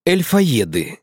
Эльфоеды.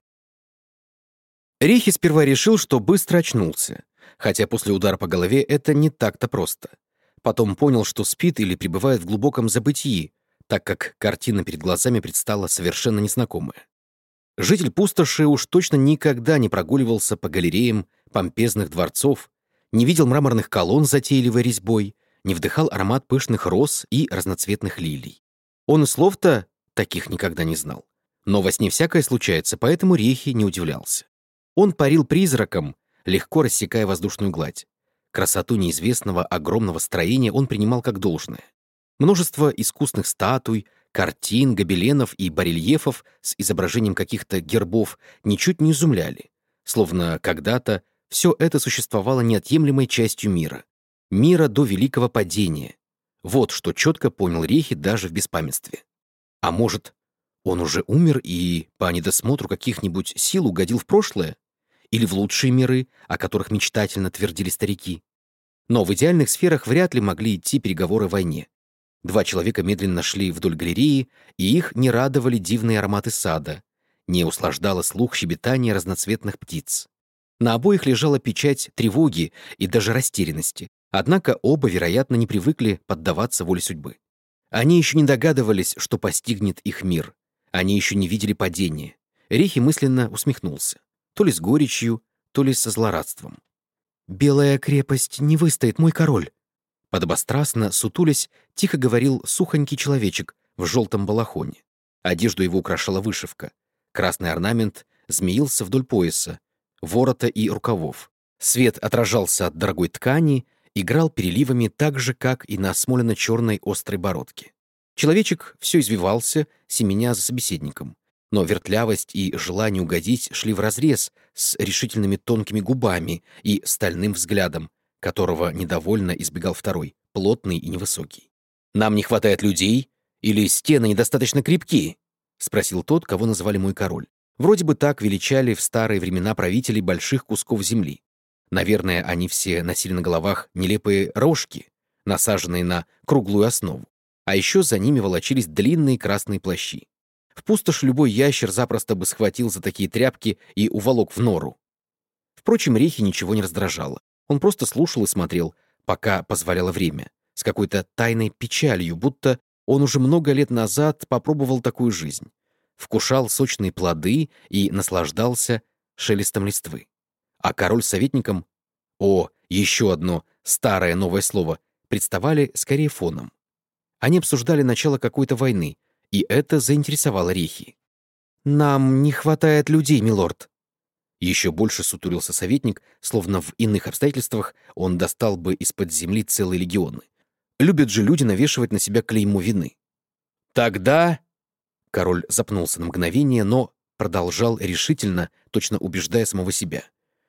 Рихи сперва решил, что быстро очнулся, хотя после удара по голове это не так-то просто. Потом понял, что спит или пребывает в глубоком забытии, так как картина перед глазами предстала совершенно незнакомая. Житель пустоши уж точно никогда не прогуливался по галереям помпезных дворцов, не видел мраморных колонн с затейливой резьбой, не вдыхал аромат пышных роз и разноцветных лилий. Он и слов-то таких никогда не знал. Но во сне всякое случается, поэтому Рихи не удивлялся. Он парил призраком, легко рассекая воздушную гладь. Красоту неизвестного огромного строения он принимал как должное. Множество искусных статуй, картин, гобеленов и барельефов с изображением каких-то гербов ничуть не изумляли, словно когда-то все это существовало неотъемлемой частью мира. Мира до Великого Падения. Вот что четко понял Рихи даже в беспамятстве. А может, он уже умер и по недосмотру каких-нибудь сил угодил в прошлое? Или в лучшие миры, о которых мечтательно твердили старики? Но в идеальных сферах вряд ли могли идти переговоры о войне. Два человека медленно шли вдоль галереи, и их не радовали дивные ароматы сада, не услаждало слух щебетание разноцветных птиц. На обоих лежала печать тревоги и даже растерянности, однако оба, вероятно, не привыкли поддаваться воле судьбы. Они еще не догадывались, что постигнет их мир. Они еще не видели падения. Рихи мысленно усмехнулся. То ли с горечью, то ли со злорадством. «Белая крепость не выстоит, мой король!» Подобострастно, сутулясь, тихо говорил сухонький человечек в желтом балахоне. Одежду его украшала вышивка. Красный орнамент змеился вдоль пояса, ворота и рукавов. Свет отражался от дорогой ткани, играл переливами так же, как и на смолено-черной острой бородке. Человечек все извивался, семеня за собеседником. Но вертлявость и желание угодить шли вразрез с решительными тонкими губами и стальным взглядом, которого недовольно избегал второй, плотный и невысокий. «Нам не хватает людей? Или стены недостаточно крепки?» — спросил тот, кого называли мой король. Вроде бы так величали в старые времена правителей больших кусков земли. Наверное, они все носили на головах нелепые рожки, насаженные на круглую основу. А еще за ними волочились длинные красные плащи. В пустоши любой ящер запросто бы схватил за такие тряпки и уволок в нору. Впрочем, Рихи ничего не раздражало. Он просто слушал и смотрел, пока позволяло время, с какой-то тайной печалью, будто он уже много лет назад попробовал такую жизнь. Вкушал сочные плоды и наслаждался шелестом листвы. А король с советником, еще одно старое новое слово, представали скорее фоном. Они обсуждали начало какой-то войны, и это заинтересовало Рихи. «Нам не хватает людей, милорд». Еще больше сутурился советник, словно в иных обстоятельствах он достал бы из-под земли целые легионы. Любят же люди навешивать на себя клеймо вины. «Тогда...» Король запнулся на мгновение, но продолжал решительно, точно убеждая самого себя.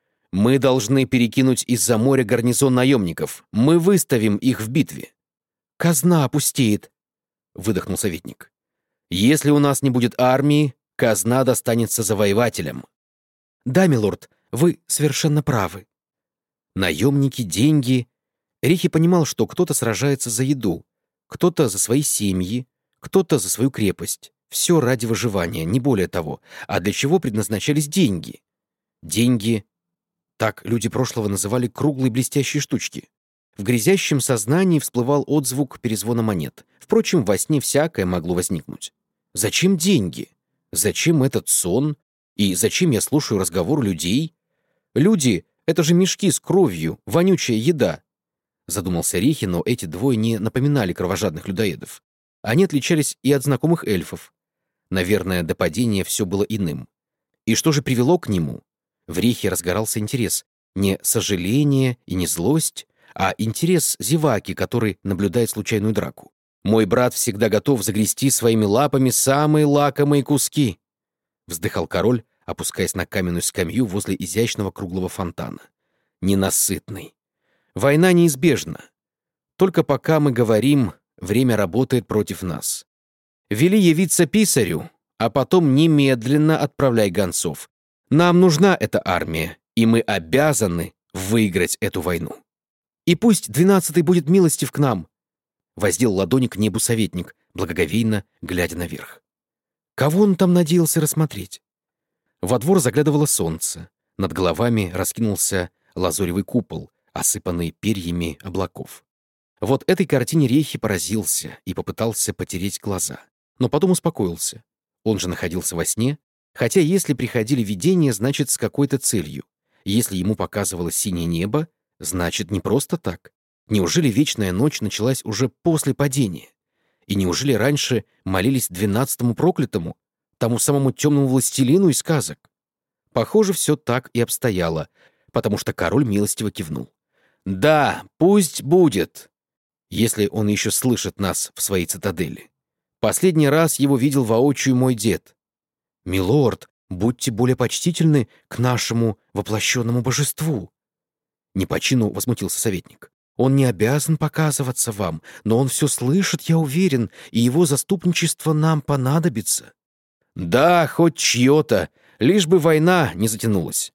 «Мы должны перекинуть из-за моря гарнизон наемников. Мы выставим их в битве». «Казна опустеет», — выдохнул советник. «Если у нас не будет армии, казна достанется завоевателям». «Да, милорд, вы совершенно правы». Наемники, деньги. Рихи понимал, что кто-то сражается за еду, кто-то за свои семьи, кто-то за свою крепость. Все ради выживания, не более того. А для чего предназначались деньги? Деньги, так люди прошлого называли круглые блестящие штучки. В грязящем сознании всплывал отзвук перезвона монет. Впрочем, во сне всякое могло возникнуть. Зачем деньги? Зачем этот сон? И зачем я слушаю разговор людей? Люди — это же мешки с кровью, вонючая еда. Задумался Рихи, но эти двое не напоминали кровожадных людоедов. Они отличались и от знакомых эльфов. Наверное, до падения все было иным. И что же привело к нему? В Рихи разгорался интерес. Не сожаление и не злость, а интерес зеваки, который наблюдает случайную драку. «Мой брат всегда готов загрести своими лапами самые лакомые куски», — вздыхал король, опускаясь на каменную скамью возле изящного круглого фонтана. «Ненасытный. Война неизбежна. Только пока мы говорим, время работает против нас. Вели явиться писарю, а потом немедленно отправляй гонцов. Нам нужна эта армия, и мы обязаны выиграть эту войну. И пусть 12-й будет милостив к нам», — воздел ладони к небу советник, благоговейно глядя наверх. Кого он там надеялся рассмотреть? Во двор заглядывало солнце. Над головами раскинулся лазоревый купол, осыпанный перьями облаков. Вот этой картине Рейхи поразился и попытался потереть глаза. Но потом успокоился. Он же находился во сне, хотя если приходили видения, значит, с какой-то целью. Если ему показывалось синее небо, значит, не просто так. Неужели вечная ночь началась уже после падения? И неужели раньше молились 12-му проклятому, тому самому темному властелину из сказок? Похоже, все так и обстояло, потому что король милостиво кивнул. «Да, пусть будет, если он еще слышит нас в своей цитадели. Последний раз его видел воочию мой дед. Милорд, будьте более почтительны к нашему воплощенному божеству». Не по чину возмутился советник. «Он не обязан показываться вам, но он все слышит, я уверен, и его заступничество нам понадобится». «Да, хоть чье-то, лишь бы война не затянулась».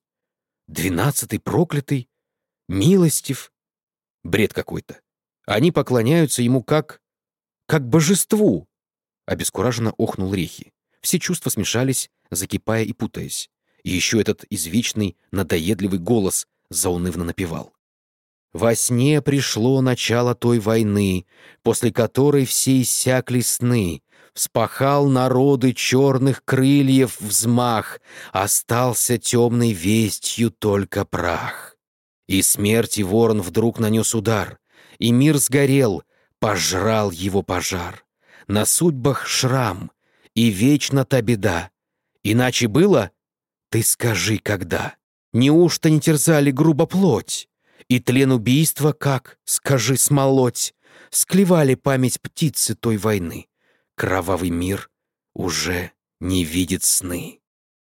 12-й проклятый, милостив. Бред какой-то. Они поклоняются ему как божеству. Обескураженно охнул Рехи. Все чувства смешались, закипая и путаясь. И еще этот извечный, надоедливый голос заунывно напевал. «Во сне пришло начало той войны, после которой все иссякли сны. Вспахал народы черных крыльев взмах, остался темной вестью только прах. И смерти ворон вдруг нанес удар, и мир сгорел, пожрал его пожар. На судьбах шрам, и вечно та беда. Иначе было? Ты скажи, когда? Неужто не терзали грубо плоть? И тлен убийства, как, скажи, смолоть, склевали память птицы той войны. Кровавый мир уже не видит сны».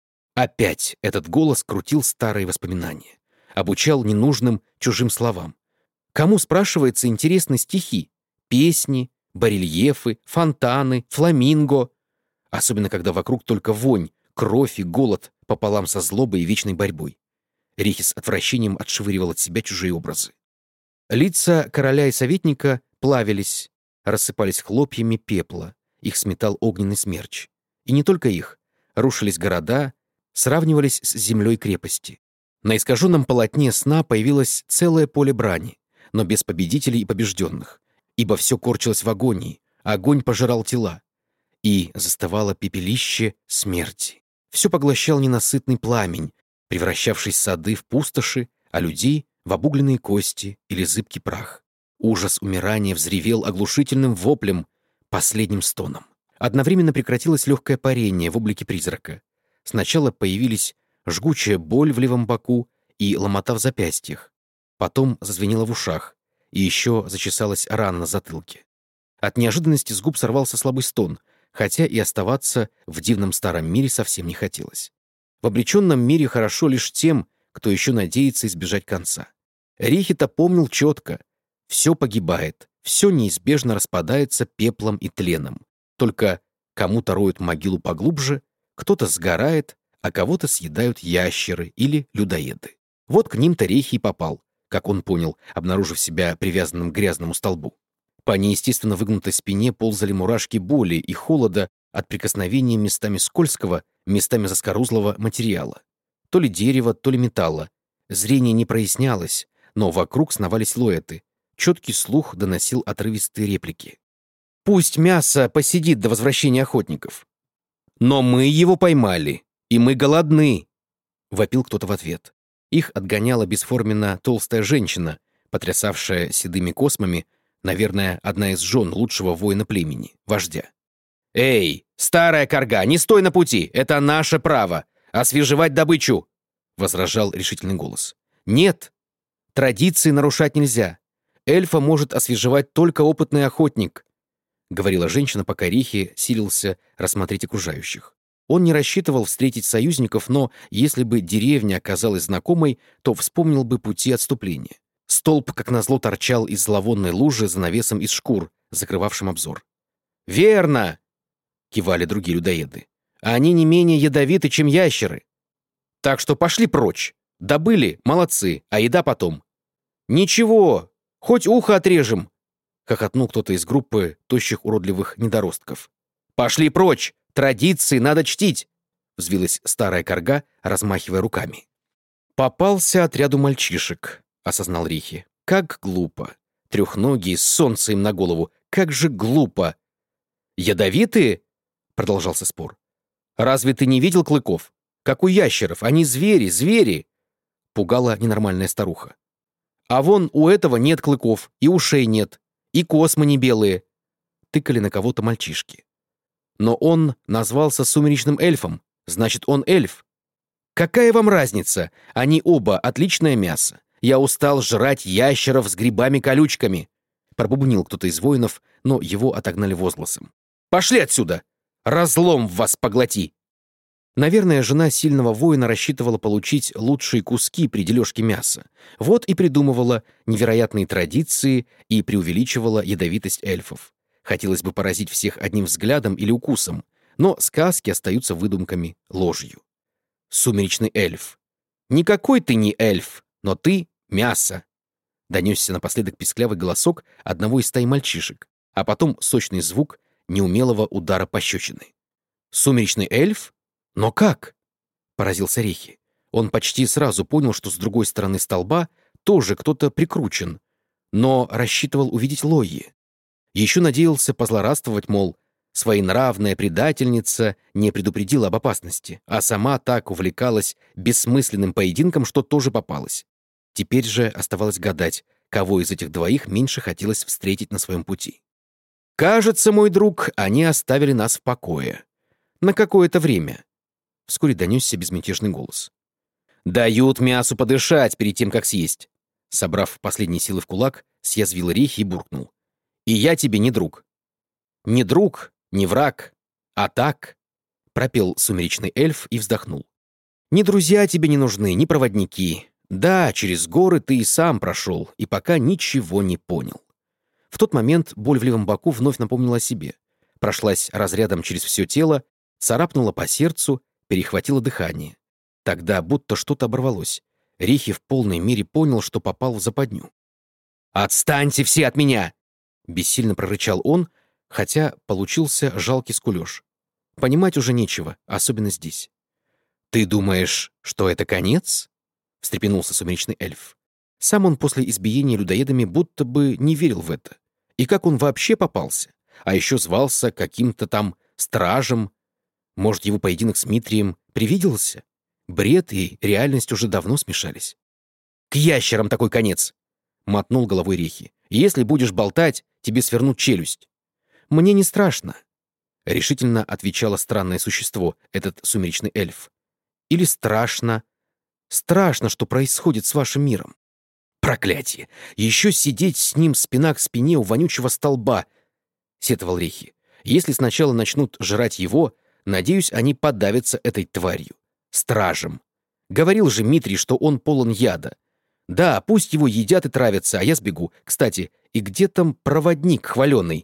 Опять этот голос крутил старые воспоминания, обучал ненужным чужим словам. Кому, спрашивается, интересны стихи, песни, барельефы, фонтаны, фламинго? Особенно, когда вокруг только вонь, кровь и голод пополам со злобой и вечной борьбой. Рихи с отвращением отшвыривал от себя чужие образы. Лица короля и советника плавились, рассыпались хлопьями пепла, их сметал огненный смерч. И не только их. Рушились города, сравнивались с землей крепости. На искаженном полотне сна появилось целое поле брани, но без победителей и побежденных, ибо все корчилось в агонии, огонь пожирал тела, и застывало пепелище смерти. Все поглощал ненасытный пламень, превращавший сады в пустоши, а людей — в обугленные кости или зыбкий прах. Ужас умирания взревел оглушительным воплем, последним стоном. Одновременно прекратилось легкое парение в облике призрака. Сначала появились жгучая боль в левом боку и ломота в запястьях. Потом зазвенело в ушах, и еще зачесалась рана на затылке. От неожиданности с губ сорвался слабый стон, хотя и оставаться в дивном старом мире совсем не хотелось. В обреченном мире хорошо лишь тем, кто еще надеется избежать конца. Рихи-то помнил четко. Все погибает, все неизбежно распадается пеплом и тленом. Только кому-то роют могилу поглубже, кто-то сгорает, а кого-то съедают ящеры или людоеды. Вот к ним-то Рейхи и попал, как он понял, обнаружив себя привязанным к грязному столбу. По неестественно выгнутой спине ползали мурашки боли и холода от прикосновения местами скользкого, местами заскорузлого материала. То ли дерева, то ли металла. Зрение не прояснялось, но вокруг сновались силуэты. Четкий слух доносил отрывистые реплики. «Пусть мясо посидит до возвращения охотников». «Но мы его поймали, и мы голодны», — вопил кто-то в ответ. Их отгоняла бесформенно толстая женщина, потрясавшая седыми космами, наверное, одна из жен лучшего воина племени, вождя. «Эй, старая карга, не стой на пути! Это наше право! Освежевать добычу!» — возражал решительный голос. «Нет, традиции нарушать нельзя. Эльфа может освежевать только опытный охотник», — говорила женщина, пока Рихи силился рассмотреть окружающих. Он не рассчитывал встретить союзников, но если бы деревня оказалась знакомой, то вспомнил бы пути отступления. Столб, как назло, торчал из зловонной лужи за навесом из шкур, закрывавшим обзор. «Верно!» — кивали другие людоеды. «Они не менее ядовиты, чем ящеры. Так что пошли прочь. Добыли — молодцы, а еда потом». «Ничего, хоть ухо отрежем!» — хохотнул кто-то из группы тощих уродливых недоростков. «Пошли прочь! Традиции надо чтить!» — взвилась старая корга, размахивая руками. «Попался отряду мальчишек», — осознал Рихи. «Как глупо! Трехногие, с солнцем им на голову. Как же глупо!» «Ядовитые?» — продолжался спор. «Разве ты не видел клыков? Как у ящеров. Они звери, звери!» — пугала ненормальная старуха. «А вон у этого нет клыков, и ушей нет, и космы не белые», — тыкали на кого-то мальчишки. «Но он назвался сумеречным эльфом, значит, он эльф». «Какая вам разница? Они оба отличное мясо. Я устал жрать ящеров с грибами-колючками», — пробубнил кто-то из воинов, но его отогнали возгласом. «Пошли отсюда! Разлом в вас поглоти!» Наверное, жена сильного воина рассчитывала получить лучшие куски при дележке мяса. Вот и придумывала невероятные традиции и преувеличивала ядовитость эльфов. Хотелось бы поразить всех одним взглядом или укусом, но сказки остаются выдумками, ложью. Сумеречный эльф. «Никакой ты не эльф, но ты — мясо!» Донесся напоследок писклявый голосок одного из стаи мальчишек, а потом сочный звук неумелого удара пощечины. «Сумеречный эльф? Но как?» — поразился Рихи. Он почти сразу понял, что с другой стороны столба тоже кто-то прикручен, но рассчитывал увидеть Лои. Еще надеялся позлорадствовать, мол, своенравная предательница не предупредила об опасности, а сама так увлекалась бессмысленным поединком, что тоже попалась. Теперь же оставалось гадать, кого из этих двоих меньше хотелось встретить на своем пути. «Кажется, мой друг, они оставили нас в покое. На какое-то время», — вскоре донесся безмятежный голос. «Дают мясу подышать перед тем, как съесть», — собрав последние силы в кулак, съязвил Рихи и буркнул. «И я тебе не друг». «Не друг, не враг, а так», — пропел сумеречный эльф и вздохнул. «Ни друзья тебе не нужны, ни проводники. Да, через горы ты и сам прошел, и пока ничего не понял». В тот момент боль в левом боку вновь напомнила о себе. Прошлась разрядом через все тело, царапнула по сердцу, перехватила дыхание. Тогда будто что-то оборвалось. Рихи в полной мере понял, что попал в западню. «Отстаньте все от меня!» — бессильно прорычал он, хотя получился жалкий скулёж. Понимать уже нечего, особенно здесь. «Ты думаешь, что это конец?» — встрепенулся сумеречный эльф. Сам он после избиения людоедами будто бы не верил в это. И как он вообще попался? А еще звался каким-то там стражем. Может, его поединок с Митрием привиделся? Бред и реальность уже давно смешались. «К ящерам такой конец!» — мотнул головой Рихи. «Если будешь болтать, тебе свернут челюсть». «Мне не страшно», — решительно отвечало странное существо, этот сумеречный эльф. «Или страшно. Страшно, что происходит с вашим миром. Проклятие! Еще сидеть с ним спина к спине у вонючего столба», — сетовал Рихи. «Если сначала начнут жрать его, надеюсь, они подавятся этой тварью. Стражем. Говорил же Митрий, что он полон яда. Да, пусть его едят и травятся, а я сбегу. Кстати, и где там проводник хваленый?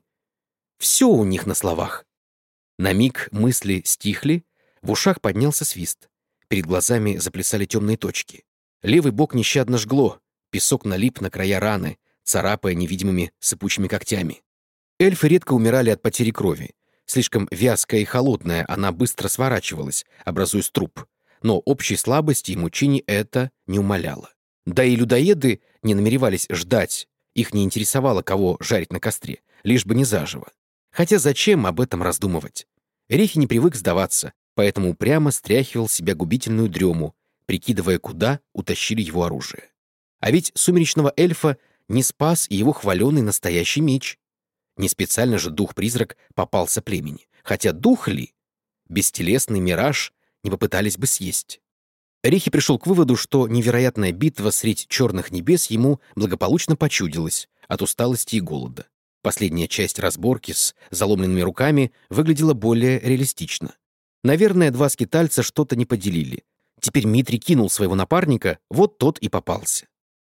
Все у них на словах». На миг мысли стихли, в ушах поднялся свист. Перед глазами заплясали темные точки. Левый бок нещадно жгло, песок налип на края раны, царапая невидимыми сыпучими когтями. Эльфы редко умирали от потери крови. Слишком вязкая и холодная, она быстро сворачивалась, образуя струп. Но общей слабости и мучений это не умаляло. Да и людоеды не намеревались ждать, их не интересовало, кого жарить на костре, лишь бы не заживо. Хотя зачем об этом раздумывать? Рихи не привык сдаваться, поэтому упрямо стряхивал с себя губительную дрему, прикидывая, куда утащили его оружие. А ведь сумеречного эльфа не спас и его хваленый настоящий меч. Не специально же дух-призрак попался племени. Хотя дух ли? Бестелесный мираж не попытались бы съесть. Рихи пришел к выводу, что невероятная битва средь черных небес ему благополучно почудилась от усталости и голода. Последняя часть разборки с заломленными руками выглядела более реалистично. Наверное, два скитальца что-то не поделили. Теперь Митрий кинул своего напарника, вот тот и попался.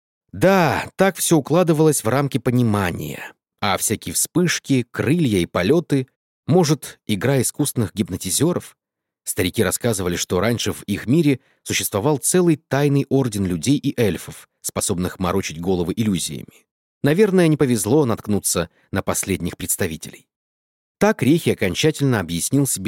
Да, так все укладывалось в рамки понимания. А всякие вспышки, крылья и полеты, может, игра искусственных гипнотизеров? Старики рассказывали, что раньше в их мире существовал целый тайный орден людей и эльфов, способных морочить головы иллюзиями. Наверное, не повезло наткнуться на последних представителей. Так Рихи окончательно объяснил себе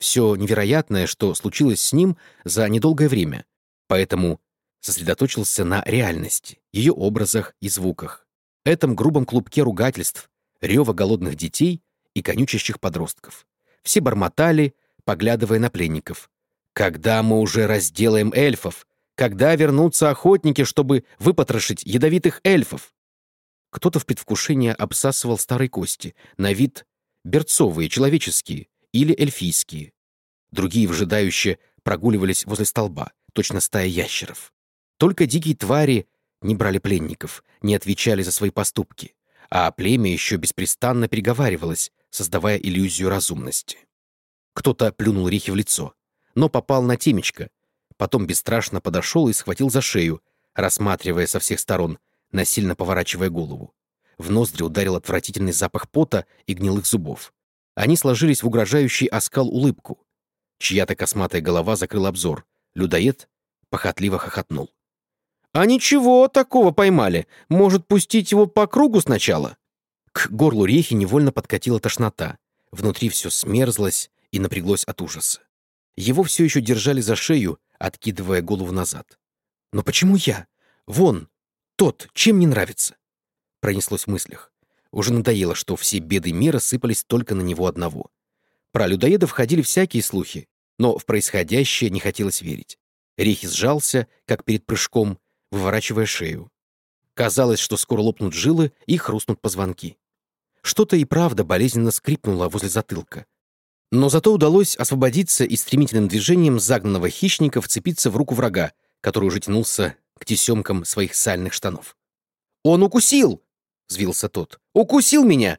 все невероятное, что случилось с ним за недолгое время, поэтому сосредоточился на реальности, ее образах и звуках, этом грубом клубке ругательств, рева голодных детей и конючащих подростков. Все бормотали, поглядывая на пленников. «Когда мы уже разделаем эльфов? Когда вернутся охотники, чтобы выпотрошить ядовитых эльфов?» Кто-то в предвкушении обсасывал старые кости, на вид берцовые, человеческие или эльфийские. Другие вжидающе прогуливались возле столба, точно стая ящеров. Только дикие твари не брали пленников, не отвечали за свои поступки, а племя еще беспрестанно переговаривалось, создавая иллюзию разумности. Кто-то плюнул Рихе в лицо, но попал на темечко, потом бесстрашно подошел и схватил за шею, рассматривая со всех сторон, насильно поворачивая голову. В ноздри ударил отвратительный запах пота и гнилых зубов. Они сложились в угрожающий оскал улыбку. Чья-то косматая голова закрыла обзор. Людоед похотливо хохотнул. «А ничего, такого поймали. Может, пустить его по кругу сначала?» К горлу Рехи невольно подкатила тошнота. Внутри все смерзлось и напряглось от ужаса. Его все еще держали за шею, откидывая голову назад. «Но почему я? Вон, тот, чем не нравится?» Пронеслось в мыслях. Уже надоело, что все беды мира сыпались только на него одного. Про людоедов ходили всякие слухи, но в происходящее не хотелось верить. Рехи сжался, как перед прыжком, выворачивая шею. Казалось, что скоро лопнут жилы и хрустнут позвонки. Что-то и правда болезненно скрипнуло возле затылка. Но зато удалось освободиться и стремительным движением загнанного хищника вцепиться в руку врага, который уже тянулся к тесемкам своих сальных штанов. «Он укусил!» — взвился тот. «Укусил меня!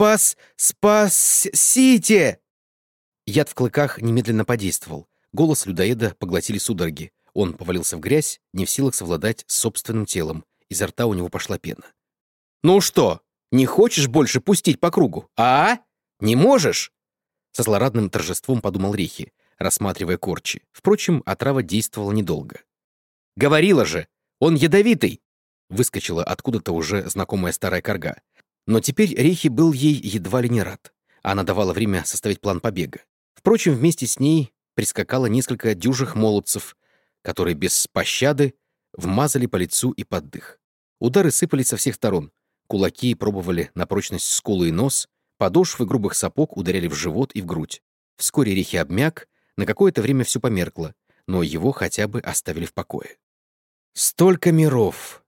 Спасите!» Яд в клыках немедленно подействовал. Голос людоеда поглотили судороги. Он повалился в грязь, не в силах совладать с собственным телом. Изо рта у него пошла пена. «Ну что, не хочешь больше пустить по кругу? А? Не можешь?» Со злорадным торжеством подумал Рехи, рассматривая корчи. Впрочем, отрава действовала недолго. «Говорила же! Он ядовитый!» Выскочила откуда-то уже знакомая старая карга. Но теперь Рехи был ей едва ли не рад. Она давала время составить план побега. Впрочем, вместе с ней прискакало несколько дюжих молодцев, которые без пощады вмазали по лицу и под дых. Удары сыпались со всех сторон. Кулаки пробовали на прочность скулы и нос, подошвы грубых сапог ударяли в живот и в грудь. Вскоре Рехи обмяк, на какое-то время все померкло, но его хотя бы оставили в покое. «Столько миров!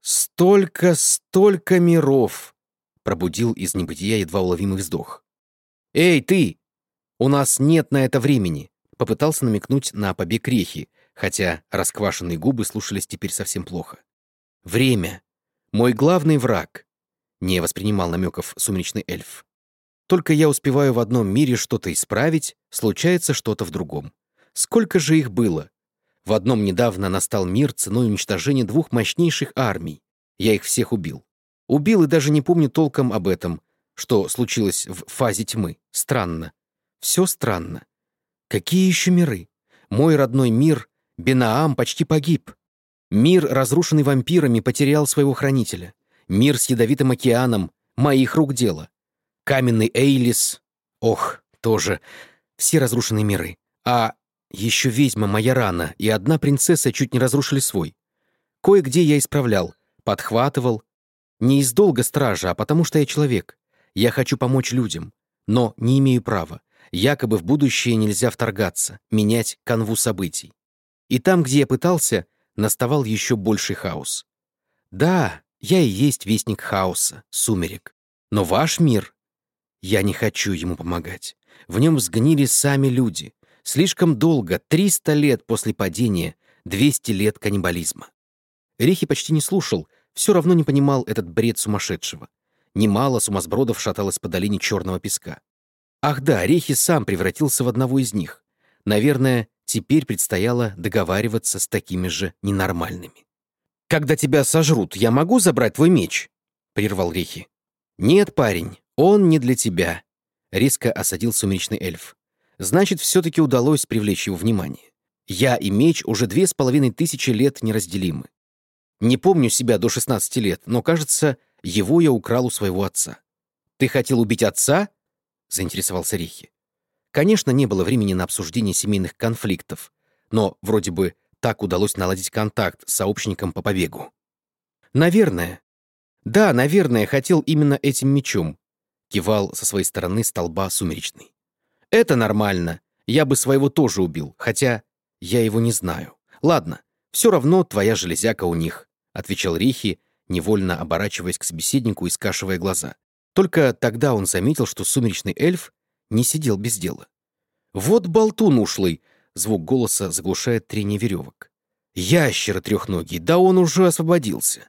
Столько миров!» пробудил из небытия едва уловимый вздох. «Эй, ты! У нас нет на это времени!» Попытался намекнуть на побег Рехи, хотя расквашенные губы слушались теперь совсем плохо. «Время! Мой главный враг!» Не воспринимал намеков сумеречный эльф. «Только я успеваю в одном мире что-то исправить, случается что-то в другом. Сколько же их было? В одном недавно настал мир ценой уничтожения 2 мощнейших армий. Я их всех убил. Убил и даже не помню толком об этом, что случилось в фазе тьмы. Странно. Все странно. Какие еще миры? Мой родной мир, Бенаам, почти погиб. Мир, разрушенный вампирами, потерял своего хранителя. Мир с ядовитым океаном, моих рук дело. Каменный Эйлис, ох, тоже. Все разрушенные миры. А еще ведьма моя рана и одна принцесса чуть не разрушили свой. Кое-где я исправлял, подхватывал. Не из долга стража, а потому что я человек. Я хочу помочь людям, но не имею права. Якобы в будущее нельзя вторгаться, менять канву событий. И там, где я пытался, наставал еще больший хаос. Да, я и есть вестник хаоса, сумерек. Но ваш мир... Я не хочу ему помогать. В нем сгнили сами люди. Слишком долго, 300 лет после падения, 200 лет каннибализма. Рехи почти не слушал, все равно не понимал этот бред сумасшедшего. Немало сумасбродов шаталось по долине черного песка. Ах да, Рехи сам превратился в одного из них. Наверное, теперь предстояло договариваться с такими же ненормальными. «Когда тебя сожрут, я могу забрать твой меч?» — прервал Рехи. «Нет, парень, он не для тебя», — резко осадил сумеречный эльф. «Значит, все-таки удалось привлечь его внимание. Я и меч уже 2500 лет неразделимы. Не помню себя до 16 лет, но, кажется, его я украл у своего отца». «Ты хотел убить отца?» — заинтересовался Рехи. Конечно, не было времени на обсуждение семейных конфликтов, но вроде бы так удалось наладить контакт с сообщником по побегу. «Наверное. Да, наверное, хотел именно этим мечом», — кивал со своей стороны столба Сумеречный. «Это нормально. Я бы своего тоже убил, хотя я его не знаю. Ладно, все равно твоя железяка у них», — отвечал Рихи, невольно оборачиваясь к собеседнику и скашивая глаза. Только тогда он заметил, что сумеречный эльф не сидел без дела. «Вот болтун ушлый!» — звук голоса заглушает трение веревок. «Ящер трехногий, да он уже освободился.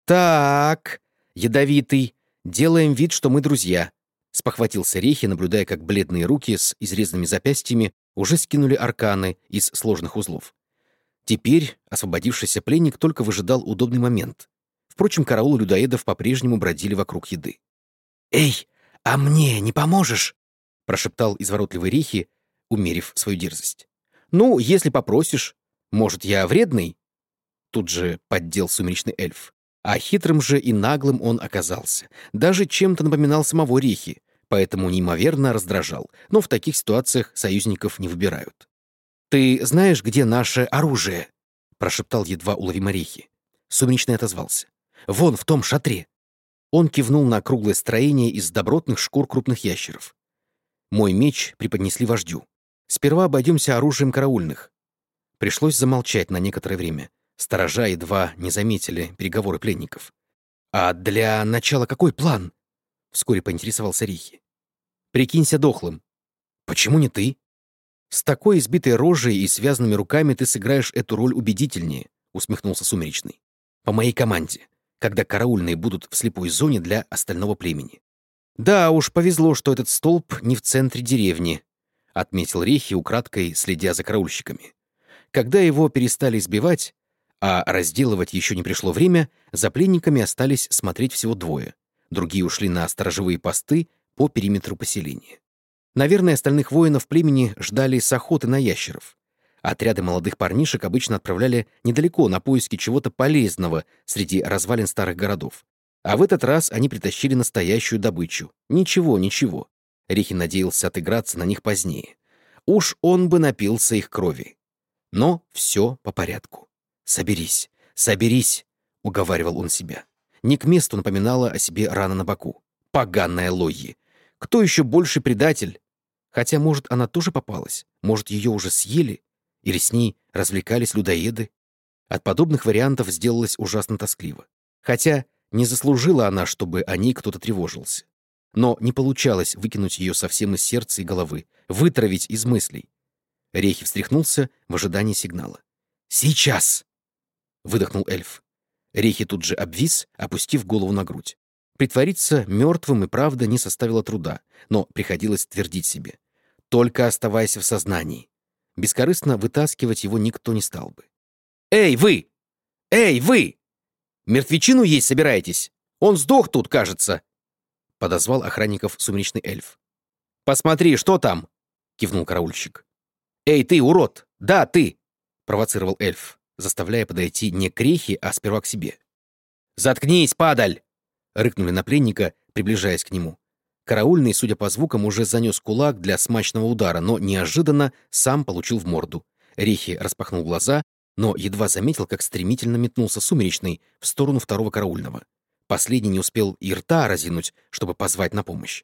Так, ядовитый, делаем вид, что мы друзья», — спохватился Рехи, наблюдая, как бледные руки с изрезанными запястьями уже скинули арканы из сложных узлов. Теперь освободившийся пленник только выжидал удобный момент. Впрочем, караулы людоедов по-прежнему бродили вокруг еды. «Эй, а мне не поможешь?» — прошептал изворотливый Рихи, умерив свою дерзость. «Ну, если попросишь. Может, я вредный?» Тут же поддел сумеречный эльф. А хитрым же и наглым он оказался. Даже чем-то напоминал самого Рихи, поэтому неимоверно раздражал. Но в таких ситуациях союзников не выбирают. «Ты знаешь, где наше оружие?» — прошептал едва уловимо Рихи. Сумеречный отозвался. «Вон, в том шатре». Он кивнул на круглое строение из добротных шкур крупных ящеров. Мой меч преподнесли вождю. Сперва обойдемся оружием караульных. Пришлось замолчать на некоторое время. Сторожа едва не заметили переговоры пленников. «А для начала какой план?» — вскоре поинтересовался Рихи. «Прикинься дохлым». «Почему не ты?» «С такой избитой рожей и связанными руками ты сыграешь эту роль убедительнее», — усмехнулся Сумеречный. «По моей команде, когда караульные будут в слепой зоне для остального племени». «Да уж, повезло, что этот столб не в центре деревни», — отметил Рехи, украдкой следя за караульщиками. Когда его перестали избивать, а разделывать еще не пришло время, за пленниками остались смотреть всего двое. Другие ушли на сторожевые посты по периметру поселения. Наверное, остальных воинов племени ждали с охоты на ящеров. Отряды молодых парнишек обычно отправляли недалеко на поиски чего-то полезного среди развалин старых городов. А в этот раз они притащили настоящую добычу. Ничего, ничего. Рихи надеялся отыграться на них позднее. Уж он бы напился их крови. Но все по порядку. «Соберись, соберись», — уговаривал он себя. Не к месту напоминала о себе рана на боку. Поганая Лойи. Кто еще больше предатель? Хотя, может, она тоже попалась? Может, ее уже съели? Или с ней развлекались людоеды? От подобных вариантов сделалось ужасно тоскливо. Хотя не заслужила она, чтобы о ней кто-то тревожился. Но не получалось выкинуть ее совсем из сердца и головы, вытравить из мыслей. Рехи встряхнулся в ожидании сигнала. «Сейчас!» — выдохнул эльф. Рехи тут же обвис, опустив голову на грудь. Притвориться мертвым и правда не составило труда, но приходилось твердить себе. «Только оставайся в сознании». Бескорыстно вытаскивать его никто не стал бы. «Эй, вы! Эй, вы! Мертвечину есть собираетесь? Он сдох тут, кажется!» — подозвал охранников сумеречный эльф. «Посмотри, что там!» — кивнул караульщик. «Эй, ты, урод! Да, ты!» — провоцировал эльф, заставляя подойти не к Рехи, а сперва к себе. «Заткнись, падаль!» — рыкнули на пленника, приближаясь к нему. Караульный, судя по звукам, уже занес кулак для смачного удара, но неожиданно сам получил в морду. Рехи распахнул глаза, но едва заметил, как стремительно метнулся Сумеречный в сторону второго караульного. Последний не успел и рта разинуть, чтобы позвать на помощь.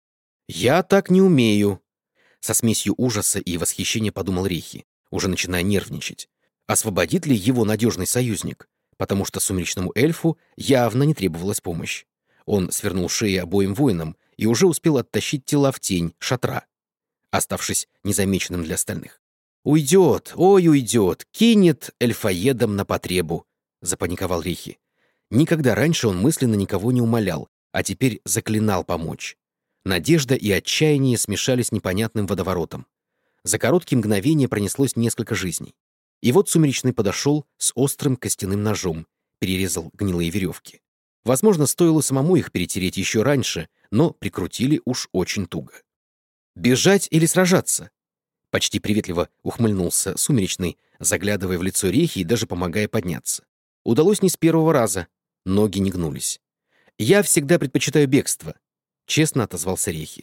«Я так не умею», — со смесью ужаса и восхищения подумал Рехи, уже начиная нервничать. Освободит ли его надежный союзник? Потому что сумеречному эльфу явно не требовалась помощь. Он свернул шеи обоим воинам и уже успел оттащить тела в тень шатра, оставшись незамеченным для остальных. «Уйдет, ой, уйдет, кинет эльфоедом на потребу», — запаниковал Рихи. Никогда раньше он мысленно никого не умолял, а теперь заклинал помочь. Надежда и отчаяние смешались непонятным водоворотом. За короткие мгновения пронеслось несколько жизней. И вот Сумеречный подошел с острым костяным ножом, перерезал гнилые веревки. Возможно, стоило самому их перетереть еще раньше, но прикрутили уж очень туго. «Бежать или сражаться?» Почти приветливо ухмыльнулся Сумеречный, заглядывая в лицо Рехи и даже помогая подняться. Удалось не с первого раза. Ноги не гнулись. «Я всегда предпочитаю бегство», — честно отозвался Рехи.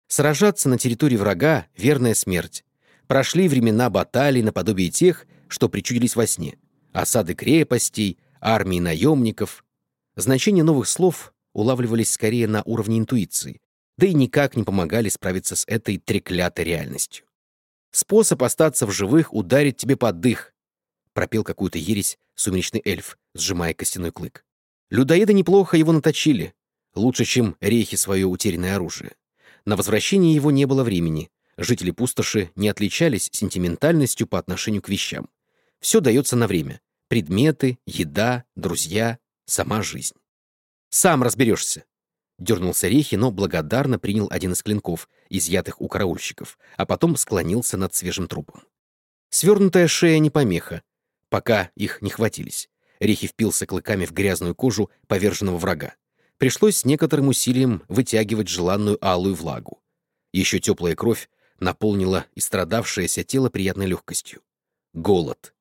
Сражаться на территории врага — верная смерть. Прошли времена баталий наподобие тех, что причудились во сне. Осады крепостей, армии наемников. Значения новых слов улавливались скорее на уровне интуиции, да и никак не помогали справиться с этой треклятой реальностью. «Способ остаться в живых — ударить тебе под дых», — пропел какую-то ересь сумеречный эльф, сжимая костяной клык. Людоеды неплохо его наточили, лучше, чем рейхи свое утерянное оружие. На возвращение его не было времени. Жители пустоши не отличались сентиментальностью по отношению к вещам. Все дается на время. Предметы, еда, друзья, сама жизнь. «Сам разберешься», — дернулся Рейхи, но благодарно принял один из клинков, изъятых у караульщиков, а потом склонился над свежим трупом. Свернутая шея не помеха, пока их не хватились. Рейхи впился клыками в грязную кожу поверженного врага. Пришлось с некоторым усилием вытягивать желанную алую влагу. Еще теплая кровь наполнила истрадавшееся тело приятной легкостью. Голод.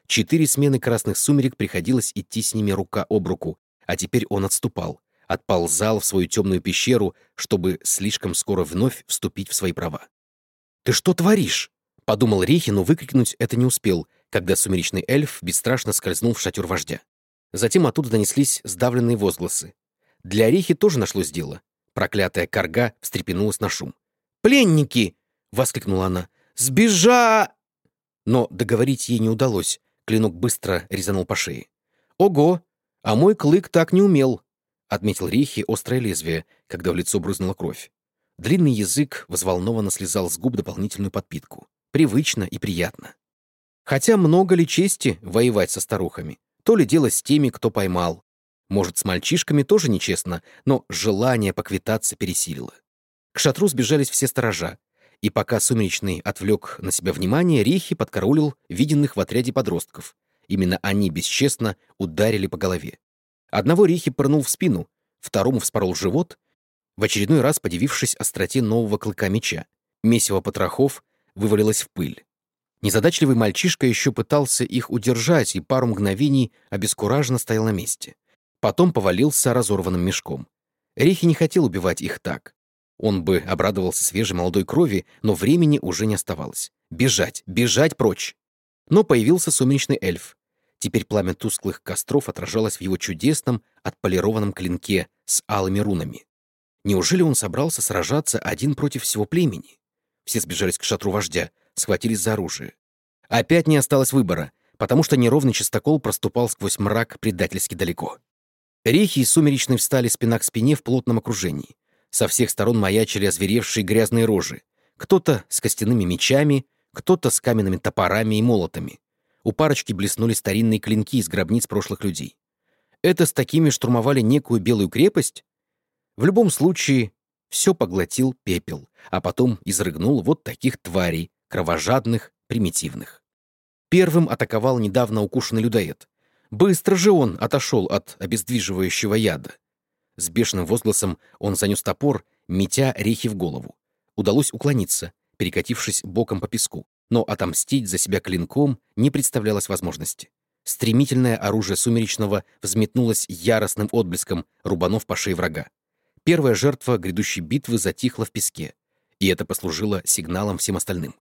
4 смены красных сумерек приходилось идти с ними рука об руку, а теперь он отступал, отползал в свою темную пещеру, чтобы слишком скоро вновь вступить в свои права. «Ты что творишь?» — подумал Рейхи, но выкрикнуть это не успел, когда сумеречный эльф бесстрашно скользнул в шатер вождя. Затем оттуда донеслись сдавленные возгласы. Для Рейхи тоже нашлось дело. Проклятая карга встрепенулась на шум. «Пленники!» — воскликнула она. «Сбежа!» Но договорить ей не удалось. Клинок быстро резанул по шее. «Ого! А мой клык так не умел!» — отметил Рейхи острое лезвие, когда в лицо брызнула кровь. Длинный язык взволнованно слезал с губ дополнительную подпитку. Привычно и приятно. Хотя много ли чести воевать со старухами? То ли дело с теми, кто поймал. Может, с мальчишками тоже нечестно, но желание поквитаться пересилило. К шатру сбежались все сторожа, и пока Сумеречный отвлек на себя внимание, Рейхи подкараулил виденных в отряде подростков. Именно они бесчестно ударили по голове. Одного Рейхи пырнул в спину, второму вспорол живот, в очередной раз подивившись остроте нового клыка меча. Месиво потрохов вывалилось в пыль. Незадачливый мальчишка еще пытался их удержать и пару мгновений обескураженно стоял на месте. Потом повалился разорванным мешком. Рейхи не хотел убивать их так. Он бы обрадовался свежей молодой крови, но времени уже не оставалось. Бежать, бежать прочь! Но появился сумеречный эльф. Теперь пламя тусклых костров отражалось в его чудесном, отполированном клинке с алыми рунами. Неужели он собрался сражаться один против всего племени? Все сбежались к шатру вождя, схватились за оружие. Опять не осталось выбора, потому что неровный частокол проступал сквозь мрак предательски далеко. Рейхи и Сумеречный встали спина к спине в плотном окружении. Со всех сторон маячили озверевшие грязные рожи. Кто-то с костяными мечами, кто-то с каменными топорами и молотами. У парочки блеснули старинные клинки из гробниц прошлых людей. Это с такими штурмовали некую белую крепость? В любом случае, все поглотил пепел, а потом изрыгнул вот таких тварей, кровожадных, примитивных. Первым атаковал недавно укушенный людоед. Быстро же он отошел от обездвиживающего яда. С бешеным возгласом он занес топор, метя Рейхи в голову. Удалось уклониться, перекатившись боком по песку, но отомстить за себя клинком не представлялось возможности. Стремительное оружие Сумеречного взметнулось яростным отблеском, рубанув по шее врага. Первая жертва грядущей битвы затихла в песке, и это послужило сигналом всем остальным.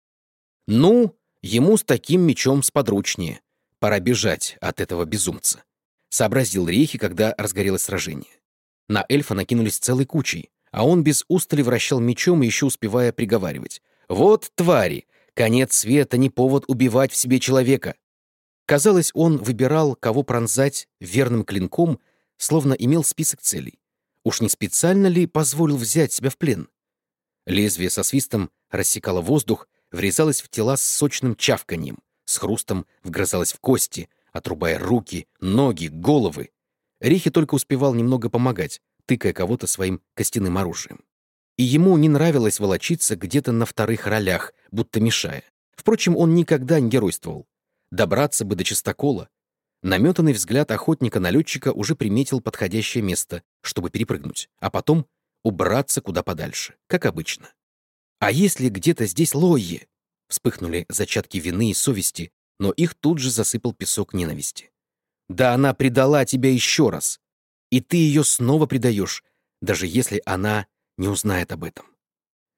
«Ну, ему с таким мечом сподручнее. Пора бежать от этого безумца», — сообразил Рейхи, когда разгорелось сражение. На эльфа накинулись целой кучей, а он без устали вращал мечом, еще успевая приговаривать. «Вот твари! Конец света не повод убивать в себе человека!» Казалось, он выбирал, кого пронзать верным клинком, словно имел список целей. Уж не специально ли позволил взять себя в плен? Лезвие со свистом рассекало воздух, врезалось в тела с сочным чавканьем, с хрустом вгрызалось в кости, отрубая руки, ноги, головы. Рейхи только успевал немного помогать, тыкая кого-то своим костяным оружием. И ему не нравилось волочиться где-то на вторых ролях, будто мешая. Впрочем, он никогда не геройствовал. Добраться бы до чистокола. Наметанный взгляд охотника-налетчика уже приметил подходящее место, чтобы перепрыгнуть, а потом убраться куда подальше, как обычно. «А если где-то здесь Лойе?» Вспыхнули зачатки вины и совести, но их тут же засыпал песок ненависти. «Да она предала тебя еще раз, и ты ее снова предаешь, даже если она не узнает об этом».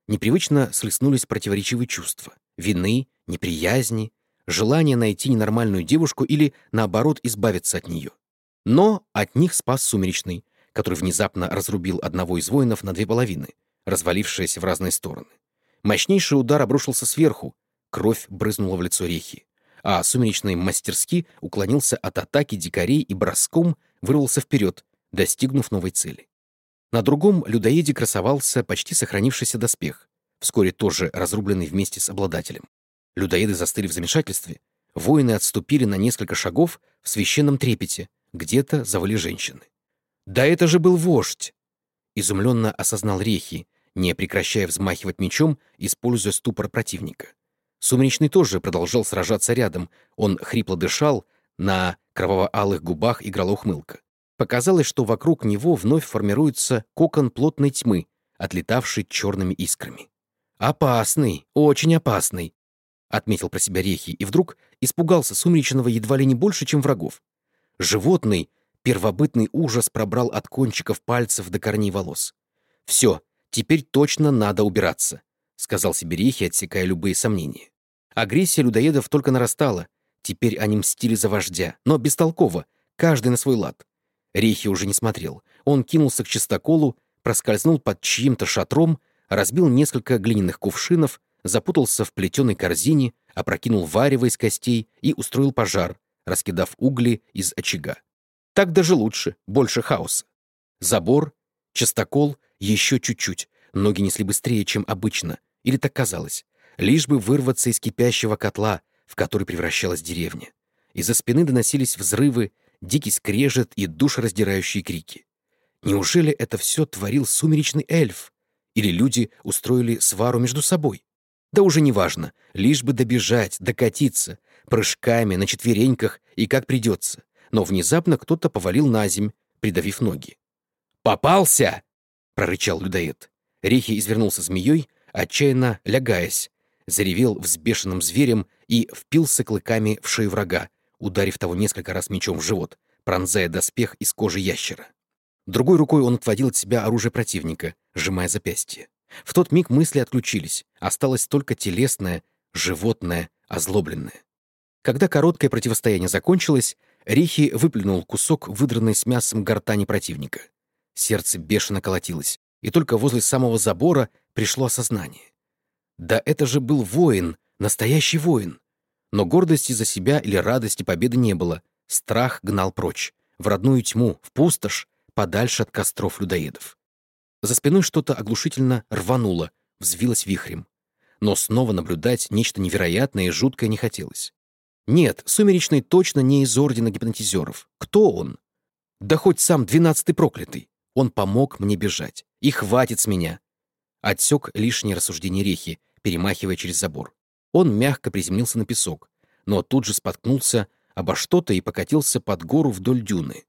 Непривычно слеснулись противоречивые чувства: вины, неприязни, желание найти ненормальную девушку или, наоборот, избавиться от нее. Но от них спас Сумеречный, который внезапно разрубил одного из воинов на две половины, развалившиеся в разные стороны. Мощнейший удар обрушился сверху, кровь брызнула в лицо Рехи, а Сумеречный мастерски уклонился от атаки дикарей и броском вырвался вперед, достигнув новой цели. На другом людоеде красовался почти сохранившийся доспех, вскоре тоже разрубленный вместе с обладателем. Людоеды застыли в замешательстве, воины отступили на несколько шагов в священном трепете, где-то завыли женщины. «Да это же был вождь!» — изумленно осознал Рехи, не прекращая взмахивать мечом, используя ступор противника. Сумеречный тоже продолжал сражаться рядом, он хрипло дышал, на кроваво-алых губах играла ухмылка. Показалось, что вокруг него вновь формируется кокон плотной тьмы, отлетавший черными искрами. «Опасный, очень опасный», — отметил про себя Рехи, и вдруг испугался Сумеречного едва ли не больше, чем врагов. Животный, первобытный ужас пробрал от кончиков пальцев до корней волос. «Все, теперь точно надо убираться», — сказал себе Рехи, отсекая любые сомнения. Агрессия людоедов только нарастала, теперь они мстили за вождя, но бестолково, каждый на свой лад. Рехи уже не смотрел. Он кинулся к чистоколу, проскользнул под чьим-то шатром, разбил несколько глиняных кувшинов, запутался в плетеной корзине, опрокинул варево из костей и устроил пожар, раскидав угли из очага. Так даже лучше, больше хаоса. Забор, частокол, еще чуть-чуть. Ноги несли быстрее, чем обычно, или так казалось, лишь бы вырваться из кипящего котла, в который превращалась деревня. Из-за спины доносились взрывы, дикий скрежет и душераздирающие крики. Неужели это все творил сумеречный эльф? Или люди устроили свару между собой? Да уже не важно, лишь бы добежать, докатиться, прыжками, на четвереньках и как придется. Но внезапно кто-то повалил на земь, придавив ноги. «Попался!» — прорычал людоед. Рехи извернулся змеей, отчаянно лягаясь, заревел взбешенным зверем и впился клыками в шею врага, ударив того несколько раз мечом в живот, пронзая доспех из кожи ящера. Другой рукой он отводил от себя оружие противника, сжимая запястье. В тот миг мысли отключились, осталось только телесное, животное, озлобленное. Когда короткое противостояние закончилось, Рехи выплюнул кусок выдранной с мясом гортани противника. Сердце бешено колотилось, и только возле самого забора пришло осознание. Да это же был воин, настоящий воин. Но гордости за себя или радости победы не было. Страх гнал прочь, в родную тьму, в пустошь, подальше от костров людоедов. За спиной что-то оглушительно рвануло, взвилось вихрем. Но снова наблюдать нечто невероятное и жуткое не хотелось. Нет, Сумеречный точно не из ордена гипнотизеров. Кто он? Да хоть сам 12-й проклятый. Он помог мне бежать. И хватит с меня. Отсек лишнее рассуждение Рехи, перемахивая через забор. Он мягко приземлился на песок, но тут же споткнулся обо что-то и покатился под гору вдоль дюны.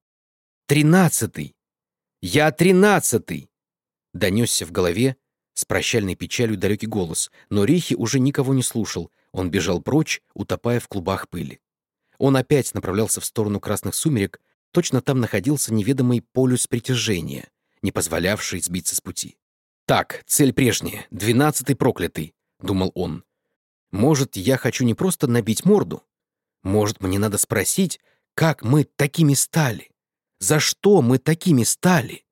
13-й! Я 13-й! Донесся в голове с прощальной печалью далекий голос, но Рехи уже никого не слушал, он бежал прочь, утопая в клубах пыли. Он опять направлялся в сторону красных сумерек, точно там находился неведомый полюс притяжения, не позволявший сбиться с пути. «Так, цель прежняя, 12-й проклятый», — думал он. «Может, я хочу не просто набить морду? Может, мне надо спросить, как мы такими стали? За что мы такими стали?»